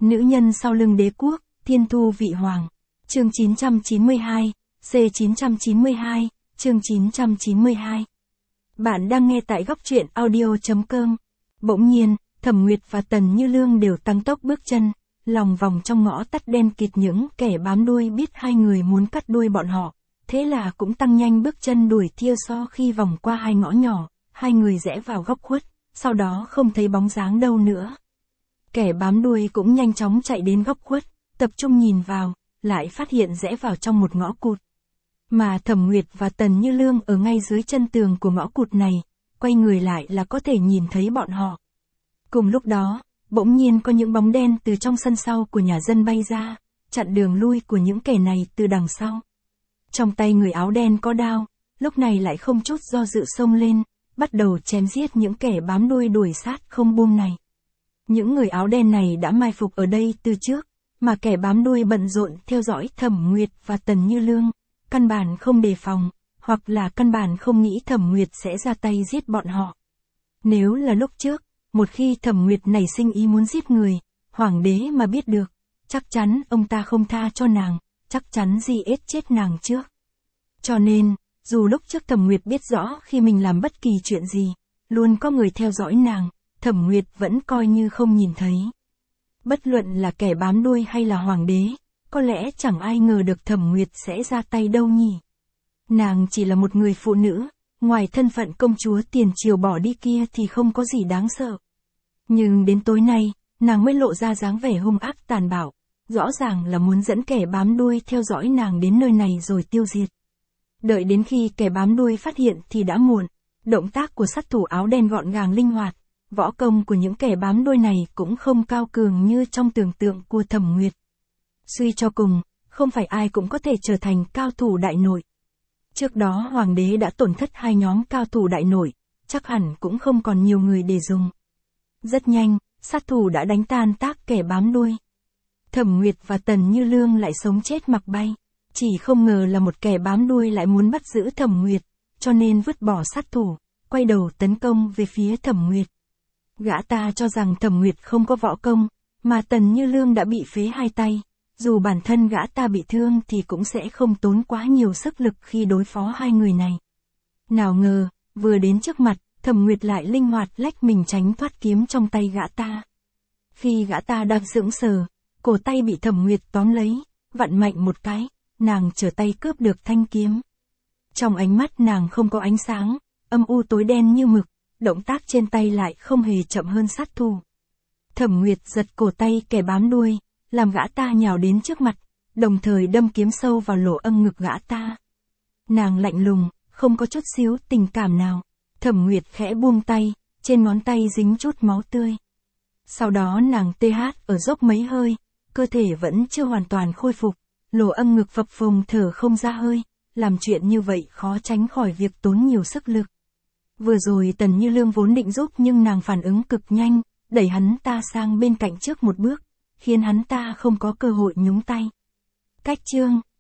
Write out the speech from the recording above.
Nữ nhân sau lưng đế quốc, thiên thu vị hoàng. Chương 992, C992, chương 992. Bạn đang nghe tại góc truyện audio.com. Bỗng nhiên, Thẩm Nguyệt và Tần Như Lương đều tăng tốc bước chân, lòng vòng trong ngõ tắt đen kịt. Những kẻ bám đuôi biết hai người muốn cắt đuôi bọn họ, thế là cũng tăng nhanh bước chân đuổi theo. Sau khi vòng qua hai ngõ nhỏ, hai người rẽ vào góc khuất, sau đó không thấy bóng dáng đâu nữa. Kẻ bám đuôi cũng nhanh chóng chạy đến góc khuất, tập trung nhìn vào, lại phát hiện rẽ vào trong một ngõ cụt. Mà Thẩm Nguyệt và Tần Như Lương ở ngay dưới chân tường của ngõ cụt này, quay người lại là có thể nhìn thấy bọn họ. Cùng lúc đó, bỗng nhiên có những bóng đen từ trong sân sau của nhà dân bay ra, chặn đường lui của những kẻ này từ đằng sau. Trong tay người áo đen có đao, lúc này lại không chút do dự xông lên, bắt đầu chém giết những kẻ bám đuôi đuổi sát không buông này. Những người áo đen này đã mai phục ở đây từ trước, mà kẻ bám đuôi bận rộn theo dõi Thẩm Nguyệt và Tần Như Lương, căn bản không đề phòng, hoặc là căn bản không nghĩ Thẩm Nguyệt sẽ ra tay giết bọn họ. Nếu là lúc trước, một khi Thẩm Nguyệt nảy sinh ý muốn giết người, hoàng đế mà biết được, chắc chắn ông ta không tha cho nàng, chắc chắn giết chết nàng trước. Cho nên, dù lúc trước Thẩm Nguyệt biết rõ khi mình làm bất kỳ chuyện gì, luôn có người theo dõi nàng, Thẩm Nguyệt vẫn coi như không nhìn thấy. Bất luận là kẻ bám đuôi hay là hoàng đế, có lẽ chẳng ai ngờ được Thẩm Nguyệt sẽ ra tay đâu nhỉ. Nàng chỉ là một người phụ nữ, ngoài thân phận công chúa tiền triều bỏ đi kia thì không có gì đáng sợ. Nhưng đến tối nay, nàng mới lộ ra dáng vẻ hung ác tàn bạo, rõ ràng là muốn dẫn kẻ bám đuôi theo dõi nàng đến nơi này rồi tiêu diệt. Đợi đến khi kẻ bám đuôi phát hiện thì đã muộn, động tác của sát thủ áo đen gọn gàng linh hoạt, võ công của những kẻ bám đuôi này cũng không cao cường như trong tưởng tượng của Thẩm Nguyệt. Suy cho cùng, không phải ai cũng có thể trở thành cao thủ đại nội. Trước đó hoàng đế đã tổn thất hai nhóm cao thủ đại nội, chắc hẳn cũng không còn nhiều người để dùng. Rất nhanh, sát thủ đã đánh tan tác kẻ bám đuôi. Thẩm Nguyệt và Tần Như Lương lại sống chết mặc bay, chỉ không ngờ là một kẻ bám đuôi lại muốn bắt giữ Thẩm Nguyệt, cho nên vứt bỏ sát thủ, quay đầu tấn công về phía Thẩm Nguyệt. Gã ta cho rằng Thẩm Nguyệt không có võ công, mà Tần Như Lương đã bị phế hai tay, dù bản thân gã ta bị thương thì cũng sẽ không tốn quá nhiều sức lực khi đối phó hai người này. Nào ngờ, vừa đến trước mặt, Thẩm Nguyệt lại linh hoạt lách mình tránh thoát kiếm trong tay gã ta. Khi gã ta đang sững sờ, cổ tay bị Thẩm Nguyệt tóm lấy, vặn mạnh một cái, nàng trở tay cướp được thanh kiếm. Trong ánh mắt nàng không có ánh sáng, âm u tối đen như mực, động tác trên tay lại không hề chậm hơn sát thủ. Thẩm Nguyệt giật cổ tay kẻ bám đuôi, làm gã ta nhào đến trước mặt, đồng thời đâm kiếm sâu vào lỗ âng ngực gã ta. Nàng lạnh lùng, không có chút xíu tình cảm nào. Thẩm Nguyệt khẽ buông tay, trên ngón tay dính chút máu tươi. Sau đó nàng ở dốc mấy hơi, cơ thể vẫn chưa hoàn toàn khôi phục, lỗ âng ngực phập phồng thở không ra hơi, làm chuyện như vậy khó tránh khỏi việc tốn nhiều sức lực. Vừa rồi Tần Như Lương vốn định giúp nhưng nàng phản ứng cực nhanh, đẩy hắn ta sang bên cạnh trước một bước, khiến hắn ta không có cơ hội nhúng tay. Cách chương